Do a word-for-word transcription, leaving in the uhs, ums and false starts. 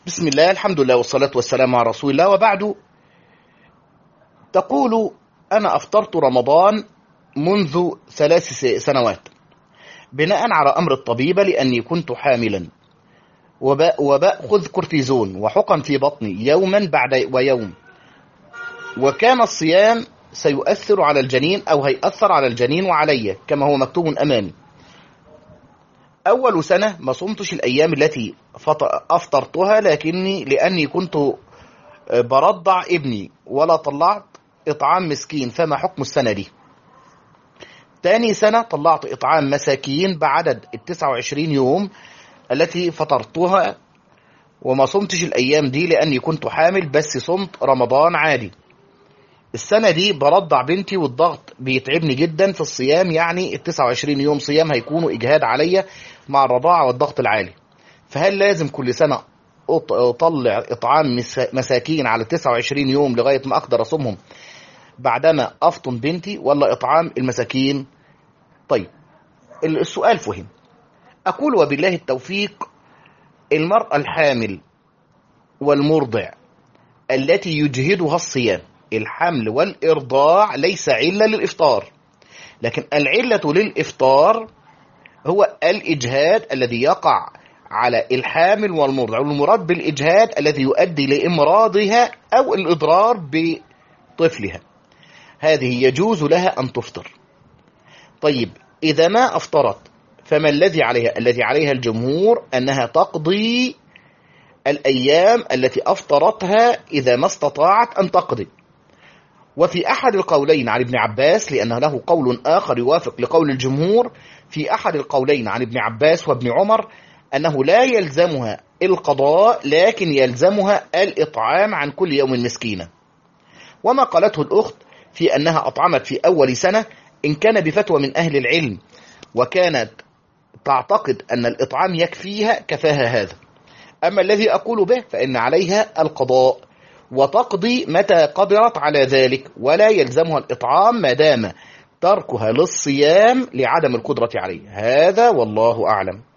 بسم الله، الحمد لله والصلاة والسلام على رسول الله، وبعد. تقول: أنا أفطرت رمضان منذ ثلاث سنوات بناء على أمر الطبيبة لأني كنت حاملا، وبأخذ كورتيزون وحقن في بطني يوما بعد ويوم، وكان الصيام سيؤثر على الجنين أو هيأثر على الجنين وعلي كما هو مكتوب أمامي. أول سنة ما صمتش الأيام التي أفطرتها، لكني لأني كنت برضع ابني ولا طلعت إطعام مسكين، فما حكم السنة دي؟ تاني سنة طلعت إطعام مساكين بعدد التسعة وعشرين يوم التي فطرتها، وما صمتش الأيام دي لأني كنت حامل، بس صمت رمضان عادي. السنة دي برضع بنتي والضغط بيتعبني جدا في الصيام، يعني التسعة وعشرين يوم صيام هيكونوا إجهاد عليا مع الرضاعة والضغط العالي، فهل لازم كل سنة أطلع إطعام مساكين على تسعة وعشرين يوم لغاية ما أقدر أصومهم بعدما أفطن بنتي، ولا إطعام المساكين؟ طيب، السؤال فهم. أقول وبالله التوفيق: المرأة الحامل والمرضع التي يجهدها الصيام، الحمل والإرضاع ليس علة للإفطار، لكن العلة للإفطار هو الإجهاد الذي يقع على الحامل والمرضع، والمراد بالإجهاد الذي يؤدي لإمراضها أو الإضرار بطفلها، هذه يجوز لها أن تفطر. طيب، إذا ما أفطرت فما الذي عليها؟ الذي عليها الجمهور أنها تقضي الأيام التي أفطرتها إذا ما استطاعت أن تقضي. وفي أحد القولين عن ابن عباس، لأنه له قول آخر يوافق لقول الجمهور، في أحد القولين عن ابن عباس وابن عمر أنه لا يلزمها القضاء، لكن يلزمها الإطعام عن كل يوم مسكينة. وما قالته الأخت في أنها أطعمت في أول سنة إن كان بفتوى من أهل العلم وكانت تعتقد أن الإطعام يكفيها كفاها هذا. أما الذي أقول به فإن عليها القضاء وتقضي متى قدرت على ذلك، ولا يلزمها الإطعام ما دام تركها للصيام لعدم القدرة عليه. هذا والله أعلم.